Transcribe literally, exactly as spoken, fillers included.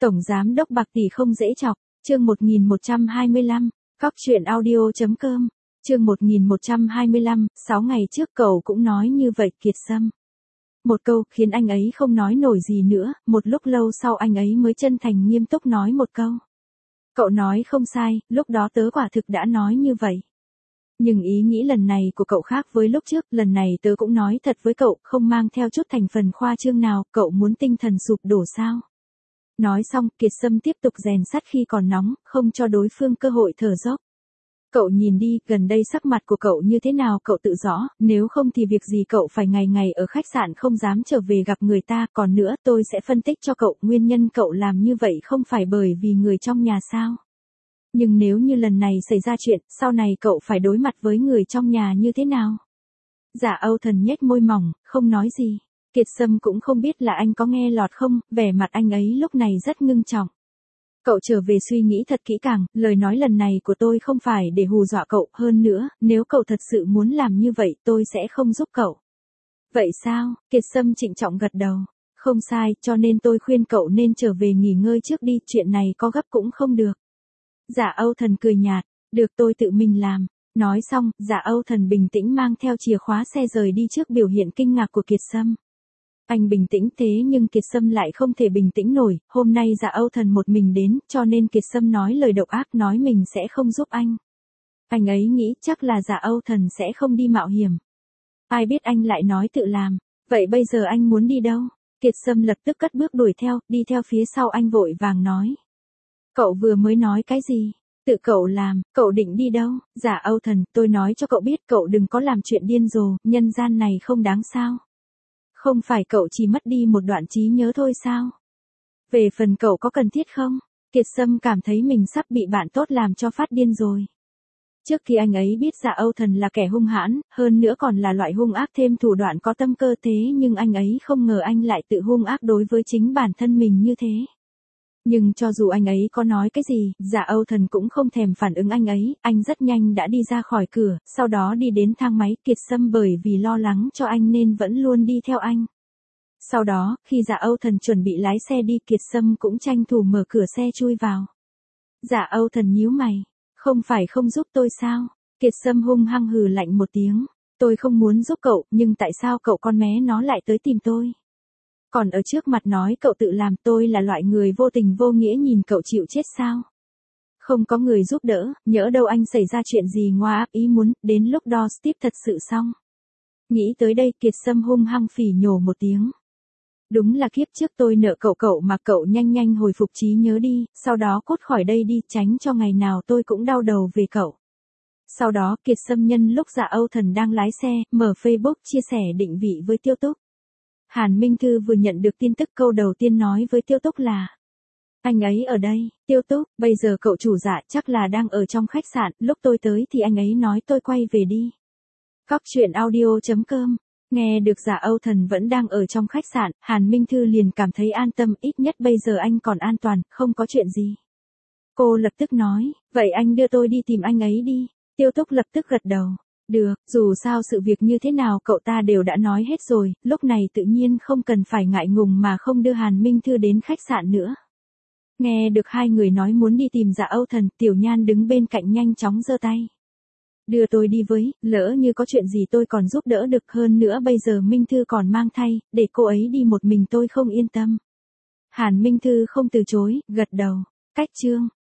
Tổng giám đốc bạc tỷ không dễ chọc, chương một nghìn một trăm hai mươi lăm, cóc truyện audio chấm com, chương một nghìn một trăm hai mươi lăm, sáu ngày trước cậu cũng nói như vậy Kiệt Sâm. Một câu khiến anh ấy không nói nổi gì nữa, một lúc lâu sau anh ấy mới chân thành nghiêm túc nói một câu. Cậu nói không sai, lúc đó tớ quả thực đã nói như vậy. Nhưng ý nghĩ lần này của cậu khác với lúc trước, lần này tớ cũng nói thật với cậu, không mang theo chút thành phần khoa trương nào, cậu muốn tinh thần sụp đổ sao? Nói xong, Kiệt Sâm tiếp tục rèn sắt khi còn nóng, không cho đối phương cơ hội thở dốc. Cậu nhìn đi, gần đây sắc mặt của cậu như thế nào cậu tự rõ, nếu không thì việc gì cậu phải ngày ngày ở khách sạn không dám trở về gặp người ta, còn nữa tôi sẽ phân tích cho cậu, nguyên nhân cậu làm như vậy không phải bởi vì người trong nhà sao. Nhưng nếu như lần này xảy ra chuyện, sau này cậu phải đối mặt với người trong nhà như thế nào? Dạ Âu Thần nhếch môi mỏng, không nói gì. Kiệt Sâm cũng không biết là anh có nghe lọt không, vẻ mặt anh ấy lúc này rất ngưng trọng. Cậu trở về suy nghĩ thật kỹ càng, lời nói lần này của tôi không phải để hù dọa cậu, hơn nữa, nếu cậu thật sự muốn làm như vậy tôi sẽ không giúp cậu. Vậy sao? Kiệt Sâm trịnh trọng gật đầu. Không sai, cho nên tôi khuyên cậu nên trở về nghỉ ngơi trước đi, chuyện này có gấp cũng không được. Dạ Âu Thần cười nhạt, được tôi tự mình làm. Nói xong, Dạ Âu Thần bình tĩnh mang theo chìa khóa xe rời đi trước biểu hiện kinh ngạc của Kiệt Sâm. Anh bình tĩnh thế nhưng Kiệt Sâm lại không thể bình tĩnh nổi, hôm nay Dạ Âu Thần một mình đến, cho nên Kiệt Sâm nói lời độc ác, nói mình sẽ không giúp anh. Anh ấy nghĩ chắc là Dạ Âu Thần sẽ không đi mạo hiểm. Ai biết anh lại nói tự làm, vậy bây giờ anh muốn đi đâu? Kiệt Sâm lập tức cất bước đuổi theo, đi theo phía sau anh vội vàng nói. Cậu vừa mới nói cái gì? Tự cậu làm, cậu định đi đâu? Dạ Âu Thần, tôi nói cho cậu biết cậu đừng có làm chuyện điên rồ, nhân gian này không đáng sao. Không phải cậu chỉ mất đi một đoạn trí nhớ thôi sao? Về phần cậu có cần thiết không? Kiệt Sâm cảm thấy mình sắp bị bạn tốt làm cho phát điên rồi. Trước khi anh ấy biết Dạ Âu Thần là kẻ hung hãn, hơn nữa còn là loại hung ác thêm thủ đoạn có tâm cơ thế nhưng anh ấy không ngờ anh lại tự hung ác đối với chính bản thân mình như thế. Nhưng cho dù anh ấy có nói cái gì, Dạ Âu Thần cũng không thèm phản ứng anh ấy, anh rất nhanh đã đi ra khỏi cửa, sau đó đi đến thang máy. Kiệt Sâm bởi vì lo lắng cho anh nên vẫn luôn đi theo anh. Sau đó, khi Dạ Âu Thần chuẩn bị lái xe đi, Kiệt Sâm cũng tranh thủ mở cửa xe chui vào. Dạ Âu Thần nhíu mày, không phải không giúp tôi sao? Kiệt Sâm hung hăng hừ lạnh một tiếng, tôi không muốn giúp cậu, nhưng tại sao cậu con mé nó lại tới tìm tôi? Còn ở trước mặt nói cậu tự làm, tôi là loại người vô tình vô nghĩa nhìn cậu chịu chết sao? Không có người giúp đỡ, nhỡ đâu anh xảy ra chuyện gì ngoài ác ý muốn, đến lúc đó Steve thật sự xong. Nghĩ tới đây Kiệt Sâm hung hăng phỉ nhổ một tiếng. Đúng là kiếp trước tôi nợ cậu cậu mà cậu nhanh nhanh hồi phục trí nhớ đi, sau đó cút khỏi đây đi, tránh cho ngày nào tôi cũng đau đầu về cậu. Sau đó Kiệt Sâm nhân lúc Dạ Âu Thần đang lái xe, mở Facebook chia sẻ định vị với Tiêu Túc. Hàn Minh Thư vừa nhận được tin tức câu đầu tiên nói với Tiêu Túc là anh ấy ở đây. Tiêu Túc, bây giờ cậu chủ Dạ chắc là đang ở trong khách sạn, lúc tôi tới thì anh ấy nói tôi quay về đi. Cóc truyện audio chấm com. Nghe được Dạ Âu Thần vẫn đang ở trong khách sạn, Hàn Minh Thư liền cảm thấy an tâm, ít nhất bây giờ anh còn an toàn, không có chuyện gì. Cô lập tức nói, vậy anh đưa tôi đi tìm anh ấy đi. Tiêu Túc lập tức gật đầu. Được, dù sao sự việc như thế nào cậu ta đều đã nói hết rồi, lúc này tự nhiên không cần phải ngại ngùng mà không đưa Hàn Minh Thư đến khách sạn nữa. Nghe được hai người nói muốn đi tìm Dạ Âu Thần, Tiểu Nhan đứng bên cạnh nhanh chóng giơ tay. Đưa tôi đi với, lỡ như có chuyện gì tôi còn giúp đỡ được, hơn nữa bây giờ Minh Thư còn mang thai, để cô ấy đi một mình tôi không yên tâm. Hàn Minh Thư không từ chối, gật đầu. Cách chương.